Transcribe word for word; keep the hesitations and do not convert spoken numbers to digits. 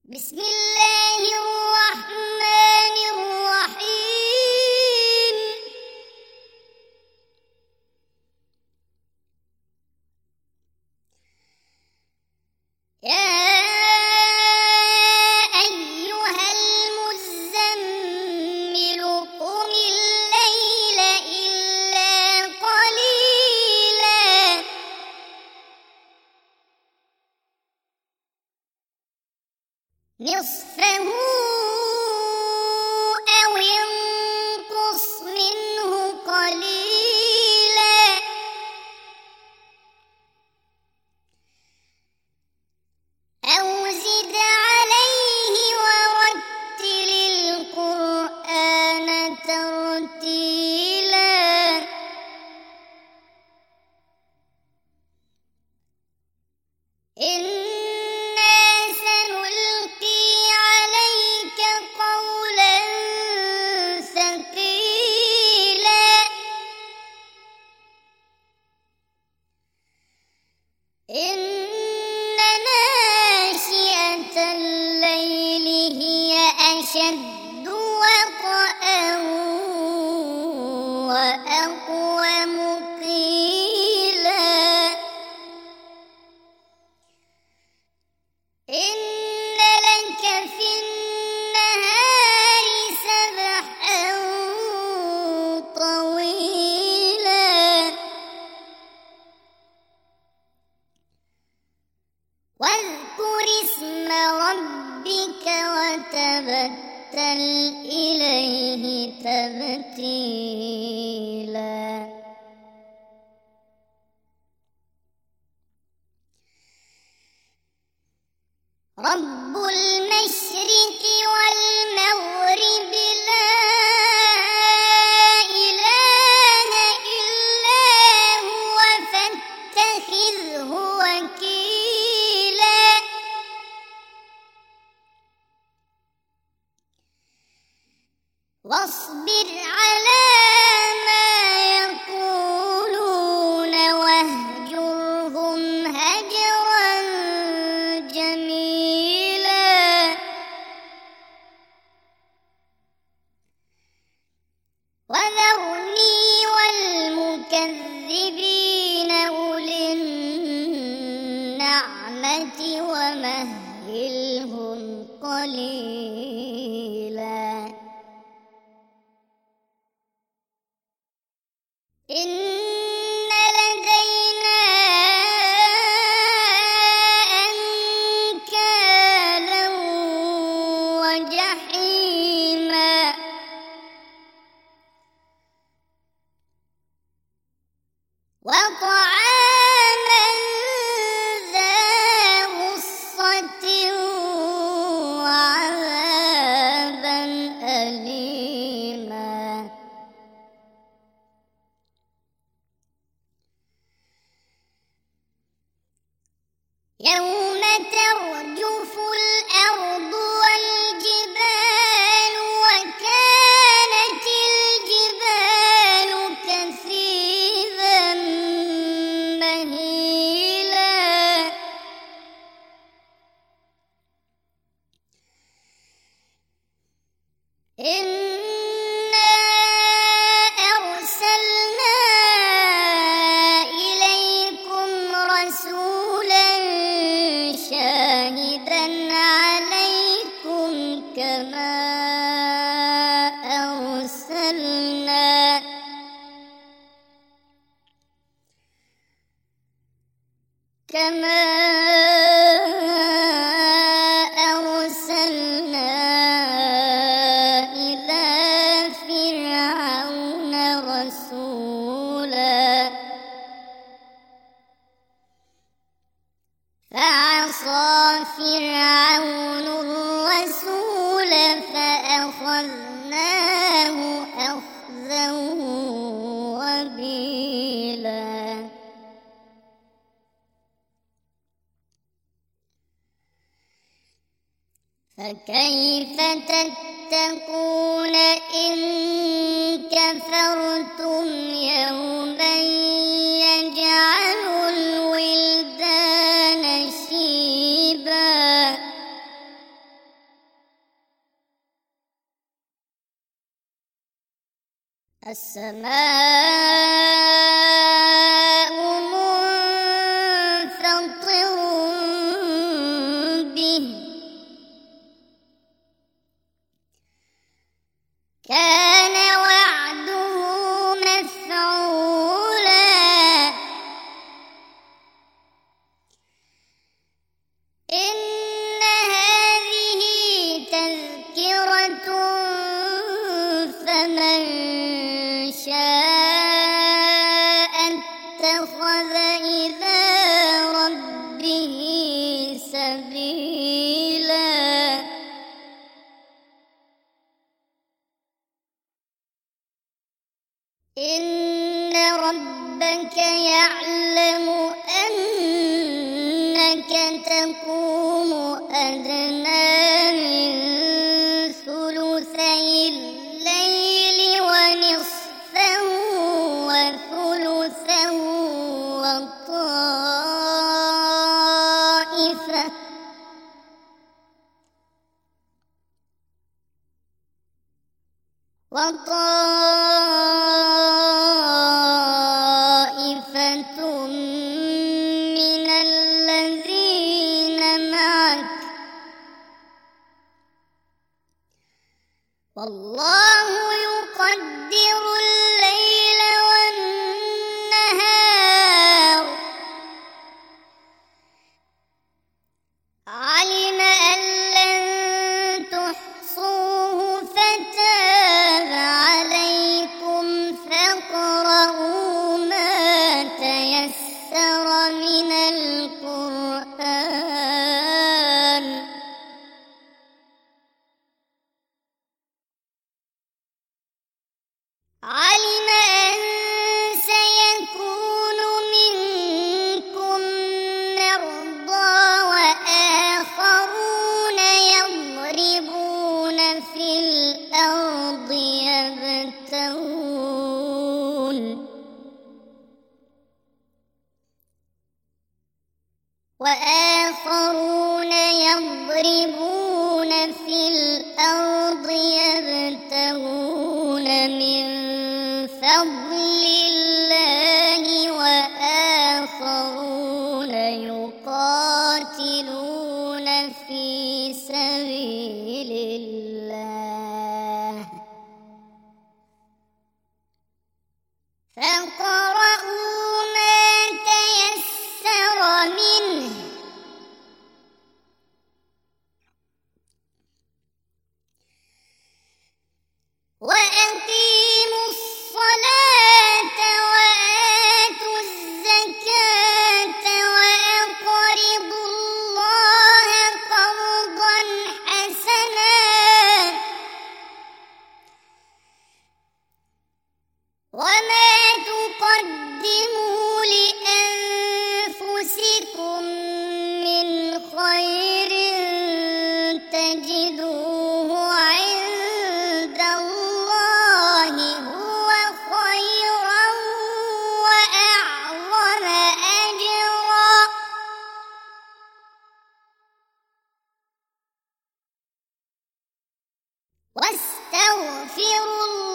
بسم الله الرحمن الرحيم. يا أيها المزمل قم الليل إلا قليلا نصفه أو انقص منه قليلا أو زد عليه ورتل القرآن ترتيلا إنا سنلقي عليك قولا ثقيلا إن ناشئة الليل هي أشد وطئا وأقوم قيلا إن لك في النهار سبحا طويلا واذكر اسم ربك وتبتل إليه تبتيلا رب المشرق والمغرب لا إله إلا هو فاتخذه وكيلا واصبر على ما يقولون واهجرهم هجرا جميلا وذرني والمكذبين أولي النعمة ومهلهم قليلا إن لدينا أنكالا وجحيما وطعاما ذا غصة وعذابا أليما يوم ترجف الأرض والجبال وكانت الجبال كثيبا مهيلا إنا أرسلنا إليكم رسولا شاهدا عليكم كما أرسلنا كما أرسلنا إلى فرعون رسولا فعصى فرعون الرسول فأخذناه أخذا وبيلا فكيف تتقون إن كفرتم يوما يجعل الولدان شيبا السماء منفطر به كان وعده مفعولا إن هذه تذكرة فمن شاء اتخذ إلى ربه سبيلا إن ربك يعلم أنك تقوم أدنى من ثلثي الليل ونصفه وثلثه وطائفة وطائفة من الذين معك والله يقدر الليل والنهار علم أن لن تحصوه فتاب عليكم فاقرؤوا ما تيسر من القرآن علم أن سيكون منكم مرضى وآخرون يضربون في الأرض يبتغون وآخرون يضربون في الأرض يبتغون من فضل الله وآخرون يقاتلون في سبيل الله فاقرؤوا ما تيسر منه وأقيموا الصلاة وآتوا الزكاة وأقرضوا الله قرضا حسنا وما تقدموا لأنفسكم من خير تجدوه عند الله هو خيرا وأعظم أجرا واستغفروا